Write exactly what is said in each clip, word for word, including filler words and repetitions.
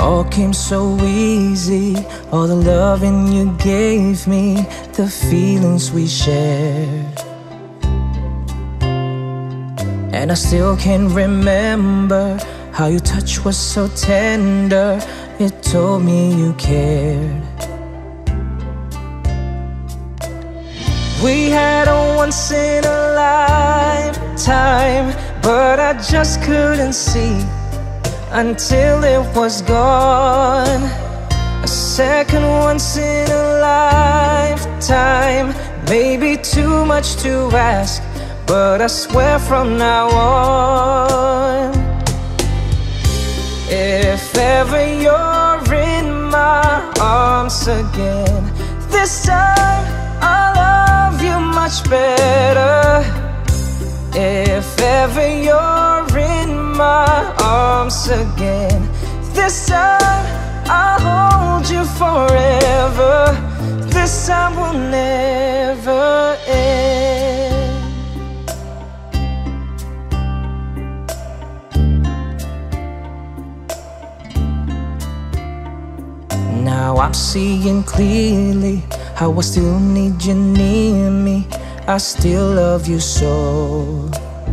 all came so easy, all the loving you gave me, the feelings we shared. And I still can remember how your touch was so tender. It told me you cared. We had a once in a lifetime, but I just couldn't see until it was gone. A second once in a lifetime, maybe too much to ask, but I swear from now on, if ever you're in my arms again, this time I'll love you much better. If ever you're in my arms again, this time I'll hold you forever. This time will never end. Now I'm seeing clearly how I still need you near me. I still love you so.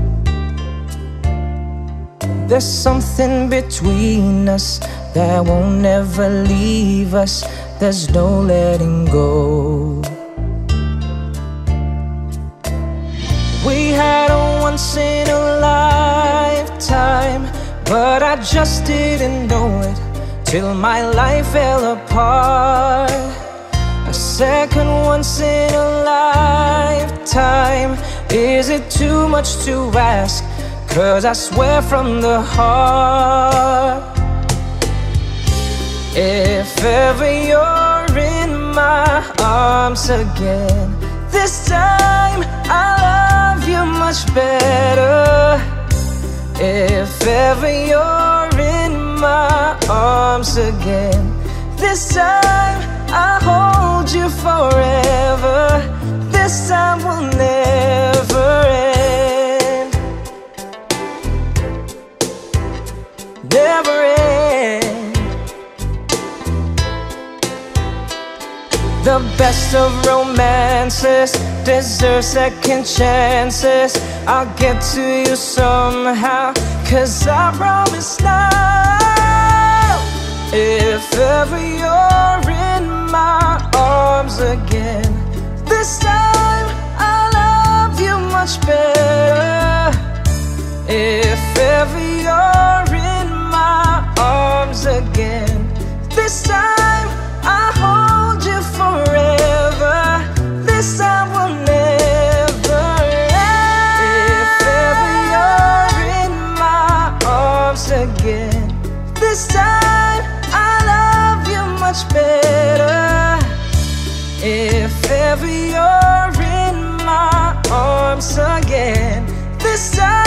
There's something between us that won't ever leave us. There's no letting go. We had a once in a lifetime, but I just didn't know it till my life fell apart. A second once in a lifetime, is it too much to ask? 'Cause I swear from the heart, if ever you're in my arms again, this time I love you much better. If ever you're in my arms again, this time I'll hold you forever. This time will never end. Never end. The best of romances deserve second chances. I'll get to you somehow, 'cause I promise now, if ever you're in my arms again, this time I'll love you much better. If ever you're in my arms again, this time I'll hold you forever. This time will never end. If ever you're in my arms again, this time I love you much better. If ever you're in my arms again, this time